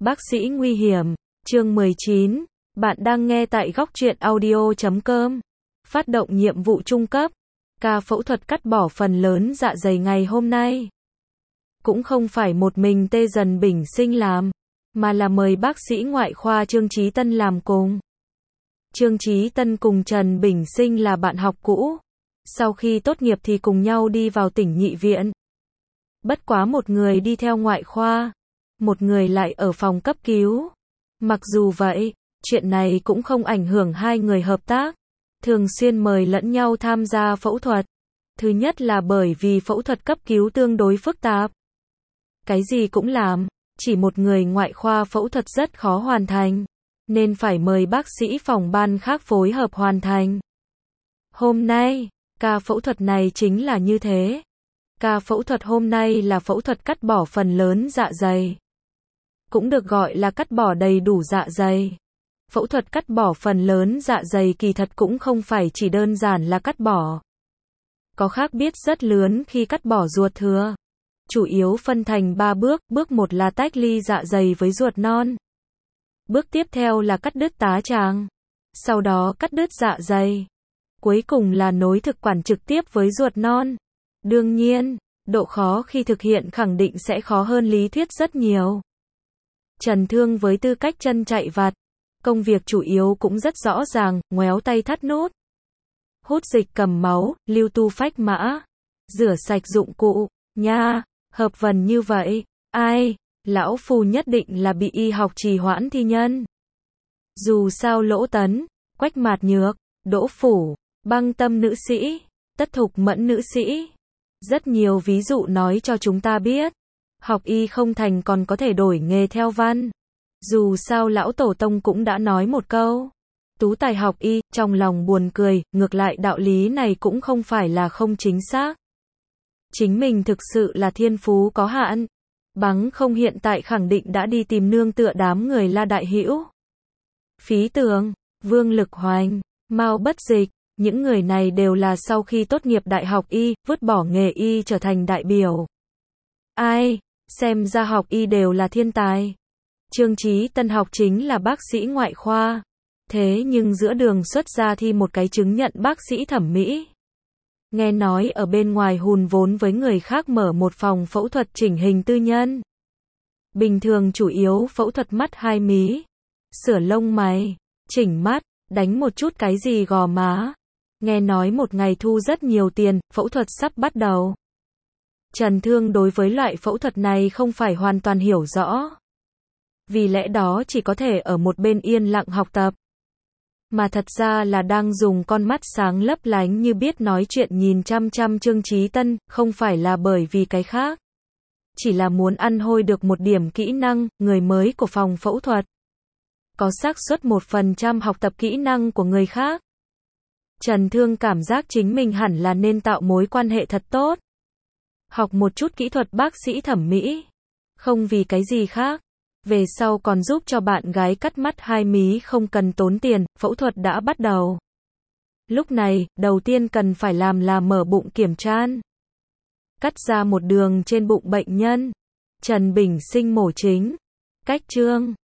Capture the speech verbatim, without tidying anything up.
Bác sĩ nguy hiểm, chương mười chín, bạn đang nghe tại góc truyện audio chấm com. Phát động nhiệm vụ trung cấp, ca phẫu thuật cắt bỏ phần lớn dạ dày ngày hôm nay. Cũng không phải một mình Tê Dần Bình Sinh làm, mà là mời bác sĩ ngoại khoa Trương Chí Tân làm cùng. Trương Chí Tân cùng Trần Bình Sinh là bạn học cũ. Sau khi tốt nghiệp thì cùng nhau đi vào tỉnh Nhị viện. Bất quá một người đi theo ngoại khoa, một người lại ở phòng cấp cứu. Mặc dù vậy, chuyện này cũng không ảnh hưởng hai người hợp tác, thường xuyên mời lẫn nhau tham gia phẫu thuật. Thứ nhất là bởi vì phẫu thuật cấp cứu tương đối phức tạp. Cái gì cũng làm, chỉ một người ngoại khoa phẫu thuật rất khó hoàn thành, nên phải mời bác sĩ phòng ban khác phối hợp hoàn thành. Hôm nay, ca phẫu thuật này chính là như thế. Ca phẫu thuật hôm nay là phẫu thuật cắt bỏ phần lớn dạ dày. Cũng được gọi là cắt bỏ đầy đủ dạ dày. Phẫu thuật cắt bỏ phần lớn dạ dày kỳ thật cũng không phải chỉ đơn giản là cắt bỏ. Có khác biệt rất lớn khi cắt bỏ ruột thừa. Chủ yếu phân thành ba bước, bước một là tách ly dạ dày với ruột non. Bước tiếp theo là cắt đứt tá tràng. Sau đó cắt đứt dạ dày. Cuối cùng là nối thực quản trực tiếp với ruột non. Đương nhiên, độ khó khi thực hiện khẳng định sẽ khó hơn lý thuyết rất nhiều. Trần Thương với tư cách chân chạy vặt, công việc chủ yếu cũng rất rõ ràng, ngoéo tay thắt nút, hút dịch cầm máu, lưu tu phách mã, rửa sạch dụng cụ, nha, hợp vần như vậy, ai, lão phu nhất định là bị y học trì hoãn thi nhân. Dù sao Lỗ Tấn, Quách Mạt Nhược, Đỗ Phủ, Băng Tâm nữ sĩ, Tất Thục Mẫn nữ sĩ, rất nhiều ví dụ nói cho chúng ta biết, học y không thành còn có thể đổi nghề theo văn. Dù sao lão tổ tông cũng đã nói một câu, tú tài học y, trong lòng buồn cười, ngược lại đạo lý này cũng không phải là không chính xác. Chính mình thực sự là thiên phú có hạn, bằng không hiện tại khẳng định đã đi tìm nương tựa đám người La Đại Hữu, Phí Tường, Vương Lực Hoành, Mao Bất Dịch. Những người này đều là sau khi tốt nghiệp đại học y, vứt bỏ nghề y trở thành đại biểu. Ai, xem ra học y đều là thiên tài. Trương Chí Tân học chính là bác sĩ ngoại khoa. Thế nhưng giữa đường xuất ra thi một cái chứng nhận bác sĩ thẩm mỹ. Nghe nói ở bên ngoài hùn vốn với người khác mở một phòng phẫu thuật chỉnh hình tư nhân. Bình thường chủ yếu phẫu thuật mắt hai mí, sửa lông mày, chỉnh mắt, đánh một chút cái gì gò má. Nghe nói một ngày thu rất nhiều tiền, phẫu thuật sắp bắt đầu. Trần Thương đối với loại phẫu thuật này không phải hoàn toàn hiểu rõ. Vì lẽ đó chỉ có thể ở một bên yên lặng học tập. Mà thật ra là đang dùng con mắt sáng lấp lánh như biết nói chuyện nhìn chăm chăm Trương Chí Tân, không phải là bởi vì cái khác. Chỉ là muốn ăn hôi được một điểm kỹ năng, người mới của phòng phẫu thuật. Có xác suất một phần trăm học tập kỹ năng của người khác. Trần Thương cảm giác chính mình hẳn là nên tạo mối quan hệ thật tốt. Học một chút kỹ thuật bác sĩ thẩm mỹ. Không vì cái gì khác. Về sau còn giúp cho bạn gái cắt mắt hai mí không cần tốn tiền, phẫu thuật đã bắt đầu. Lúc này, đầu tiên cần phải làm là mở bụng kiểm tra. Cắt ra một đường trên bụng bệnh nhân. Trần Bình Sinh mổ chính. Cách chương.